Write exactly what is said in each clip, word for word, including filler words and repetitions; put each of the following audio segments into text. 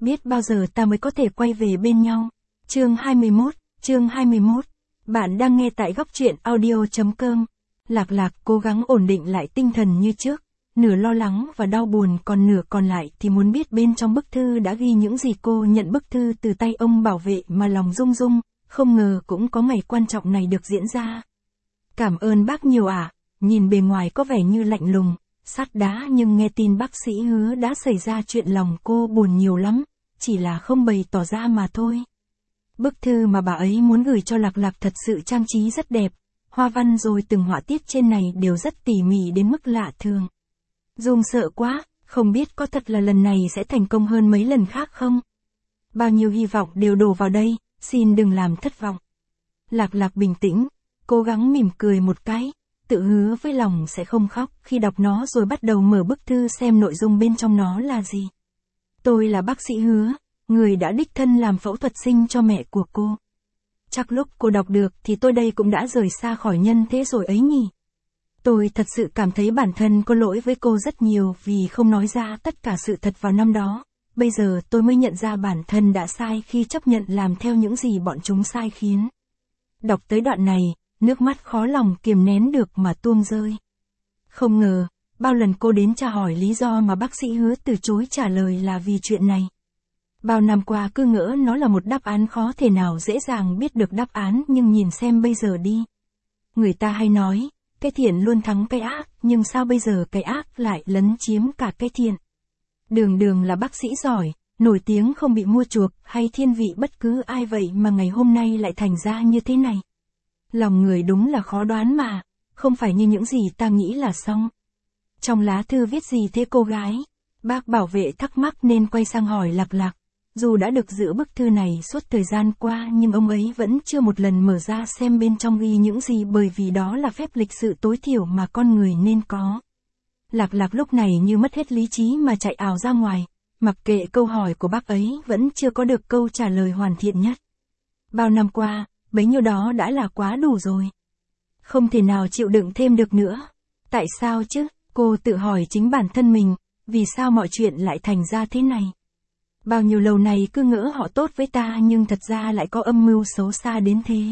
biết bao giờ ta mới có thể quay về bên nhau. Chương hai mươi mốt, chương hai mươi mốt. Bạn đang nghe tại góc truyện audio.com. Lạc Lạc cố gắng ổn định lại tinh thần như trước, nửa lo lắng và đau buồn, còn nửa còn lại thì muốn biết bên trong bức thư đã ghi những gì. Cô nhận bức thư từ tay ông bảo vệ mà lòng rung rung, không ngờ cũng có ngày quan trọng này được diễn ra. Cảm ơn bác nhiều ạ. Nhìn bề ngoài có vẻ như lạnh lùng, sắt đá, nhưng nghe tin bác sĩ Hứa đã xảy ra chuyện lòng cô buồn nhiều lắm, chỉ là không bày tỏ ra mà thôi. Bức thư mà bà ấy muốn gửi cho Lạc Lạc thật sự trang trí rất đẹp, hoa văn rồi từng họa tiết trên này đều rất tỉ mỉ đến mức lạ thường. Dung sợ quá, không biết có thật là lần này sẽ thành công hơn mấy lần khác không? Bao nhiêu hy vọng đều đổ vào đây, xin đừng làm thất vọng. Lạc Lạc bình tĩnh, cố gắng mỉm cười một cái, tự hứa với lòng sẽ không khóc khi đọc nó, rồi bắt đầu mở bức thư xem nội dung bên trong nó là gì. Tôi là bác sĩ Hứa, người đã đích thân làm phẫu thuật sinh cho mẹ của cô. Chắc lúc cô đọc được thì tôi đây cũng đã rời xa khỏi nhân thế rồi ấy nhỉ. Tôi thật sự cảm thấy bản thân có lỗi với cô rất nhiều vì không nói ra tất cả sự thật vào năm đó. Bây giờ tôi mới nhận ra bản thân đã sai khi chấp nhận làm theo những gì bọn chúng sai khiến. Đọc tới đoạn này, nước mắt khó lòng kiềm nén được mà tuôn rơi. Không ngờ, bao lần cô đến tra hỏi lý do mà bác sĩ Hứa từ chối trả lời là vì chuyện này. Bao năm qua cứ ngỡ nó là một đáp án khó thể nào dễ dàng biết được đáp án, nhưng nhìn xem bây giờ đi. Người ta hay nói, cái thiện luôn thắng cái ác, nhưng sao bây giờ cái ác lại lấn chiếm cả cái thiện? Đường đường là bác sĩ giỏi, nổi tiếng không bị mua chuộc hay thiên vị bất cứ ai vậy mà ngày hôm nay lại thành ra như thế này. Lòng người đúng là khó đoán mà, không phải như những gì ta nghĩ là xong. Trong lá thư viết gì thế cô gái? Bác bảo vệ thắc mắc nên quay sang hỏi Lạc Lạc. Dù đã được giữ bức thư này suốt thời gian qua nhưng ông ấy vẫn chưa một lần mở ra xem bên trong ghi những gì, bởi vì đó là phép lịch sự tối thiểu mà con người nên có. Lạc Lạc lúc này như mất hết lý trí mà chạy ào ra ngoài, mặc kệ câu hỏi của bác ấy vẫn chưa có được câu trả lời hoàn thiện nhất. Bao năm qua, bấy nhiêu đó đã là quá đủ rồi. Không thể nào chịu đựng thêm được nữa. Tại sao chứ? Cô tự hỏi chính bản thân mình, vì sao mọi chuyện lại thành ra thế này? Bao nhiêu lâu nay cứ ngỡ họ tốt với ta nhưng thật ra lại có âm mưu xấu xa đến thế.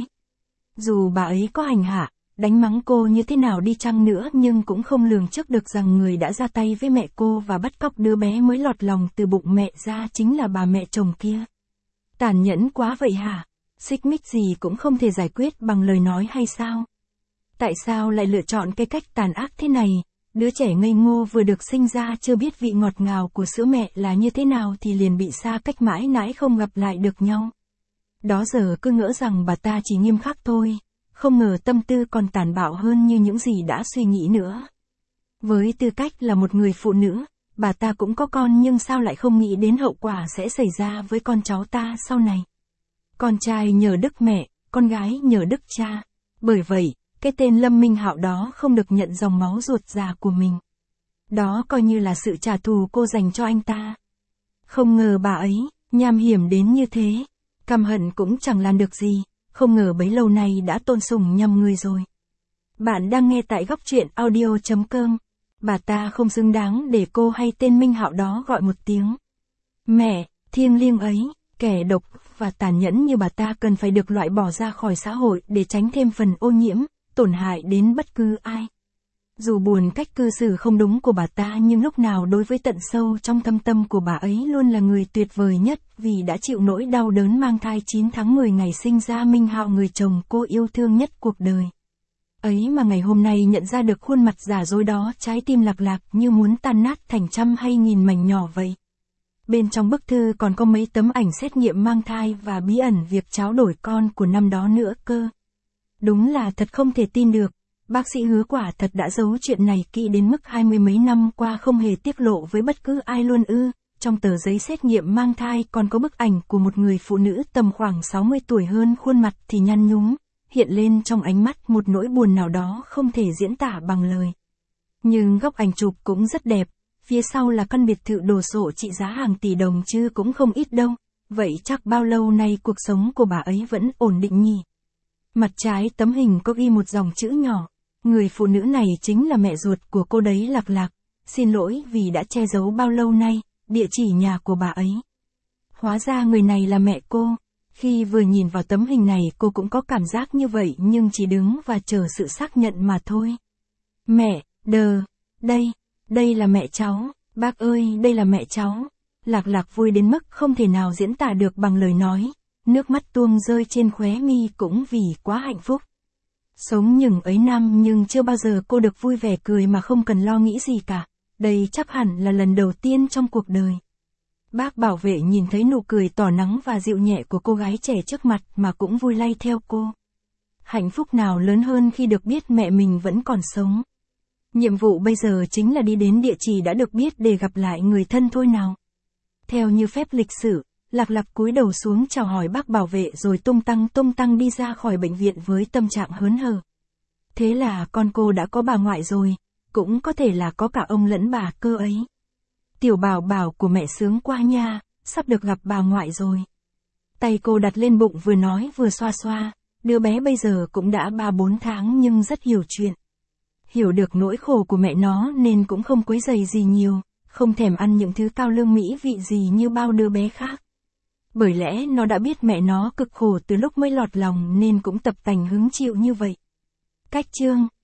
Dù bà ấy có hành hạ, đánh mắng cô như thế nào đi chăng nữa nhưng cũng không lường trước được rằng người đã ra tay với mẹ cô và bắt cóc đứa bé mới lọt lòng từ bụng mẹ ra chính là bà mẹ chồng kia. Tàn nhẫn quá vậy hả? Xích mích gì cũng không thể giải quyết bằng lời nói hay sao? Tại sao lại lựa chọn cái cách tàn ác thế này? Đứa trẻ ngây ngô vừa được sinh ra chưa biết vị ngọt ngào của sữa mẹ là như thế nào thì liền bị xa cách mãi mãi không gặp lại được nhau. Đó giờ cứ ngỡ rằng bà ta chỉ nghiêm khắc thôi, không ngờ tâm tư còn tàn bạo hơn như những gì đã suy nghĩ nữa. Với tư cách là một người phụ nữ, bà ta cũng có con nhưng sao lại không nghĩ đến hậu quả sẽ xảy ra với con cháu ta sau này. Con trai nhờ đức mẹ, con gái nhờ đức cha. Bởi vậy, cái tên Lâm Minh Hạo đó không được nhận dòng máu ruột già của mình. Đó coi như là sự trả thù cô dành cho anh ta. Không ngờ bà ấy, nham hiểm đến như thế. Căm hận cũng chẳng làm được gì, không ngờ bấy lâu nay đã tôn sùng nhầm người rồi. Bạn đang nghe tại góc truyện audio.com. Bà ta không xứng đáng để cô hay tên Minh Hạo đó gọi một tiếng mẹ. Thiêng liêng ấy, kẻ độc và tàn nhẫn như bà ta cần phải được loại bỏ ra khỏi xã hội để tránh thêm phần ô nhiễm, tổn hại đến bất cứ ai. Dù buồn cách cư xử không đúng của bà ta nhưng lúc nào đối với tận sâu trong thâm tâm của bà ấy luôn là người tuyệt vời nhất, vì đã chịu nỗi đau đớn mang thai chín tháng mười ngày sinh ra Minh Hạo, người chồng cô yêu thương nhất cuộc đời. Ấy mà ngày hôm nay nhận ra được khuôn mặt giả dối đó, trái tim Lạc Lạc như muốn tan nát thành trăm hay nghìn mảnh nhỏ vậy. Bên trong bức thư còn có mấy tấm ảnh xét nghiệm mang thai và bí ẩn việc tráo đổi con của năm đó nữa cơ. Đúng là thật không thể tin được, bác sĩ Hứa quả thật đã giấu chuyện này kỹ đến mức hai mươi mấy năm qua không hề tiết lộ với bất cứ ai luôn ư. Trong tờ giấy xét nghiệm mang thai còn có bức ảnh của một người phụ nữ tầm khoảng sáu mươi tuổi, hơn khuôn mặt thì nhăn nhúm, hiện lên trong ánh mắt một nỗi buồn nào đó không thể diễn tả bằng lời. Nhưng góc ảnh chụp cũng rất đẹp, phía sau là căn biệt thự đồ sộ trị giá hàng tỷ đồng chứ cũng không ít đâu. Vậy chắc bao lâu nay cuộc sống của bà ấy vẫn ổn định nhỉ? Mặt trái tấm hình có ghi một dòng chữ nhỏ. Người phụ nữ này chính là mẹ ruột của cô đấy Lạc Lạc. Xin lỗi vì đã che giấu bao lâu nay, địa chỉ nhà của bà ấy. Hóa ra người này là mẹ cô. Khi vừa nhìn vào tấm hình này cô cũng có cảm giác như vậy nhưng chỉ đứng và chờ sự xác nhận mà thôi. Mẹ, đờ, đây, đây là mẹ cháu, bác ơi đây là mẹ cháu. Lạc Lạc vui đến mức không thể nào diễn tả được bằng lời nói, nước mắt tuông rơi trên khóe mi cũng vì quá hạnh phúc. Sống những ấy năm nhưng chưa bao giờ cô được vui vẻ cười mà không cần lo nghĩ gì cả, đây chắc hẳn là lần đầu tiên trong cuộc đời. Bác bảo vệ nhìn thấy nụ cười tỏ nắng và dịu nhẹ của cô gái trẻ trước mặt mà cũng vui lay theo cô. Hạnh phúc nào lớn hơn khi được biết mẹ mình vẫn còn sống. Nhiệm vụ bây giờ chính là đi đến địa chỉ đã được biết để gặp lại người thân thôi nào. Theo như phép lịch sử, Lạc Lạc cúi đầu xuống chào hỏi bác bảo vệ rồi tung tăng tung tăng đi ra khỏi bệnh viện với tâm trạng hớn hở. Thế là con cô đã có bà ngoại rồi, cũng có thể là có cả ông lẫn bà cơ ấy. Tiểu Bảo Bảo của mẹ sướng quá nha, sắp được gặp bà ngoại rồi. Tay cô đặt lên bụng vừa nói vừa xoa xoa, đứa bé bây giờ cũng đã ba bốn tháng nhưng rất hiểu chuyện. Hiểu được nỗi khổ của mẹ nó nên cũng không quấy rầy gì nhiều, không thèm ăn những thứ cao lương mỹ vị gì như bao đứa bé khác. Bởi lẽ nó đã biết mẹ nó cực khổ từ lúc mới lọt lòng nên cũng tập tành hứng chịu như vậy. Cách chương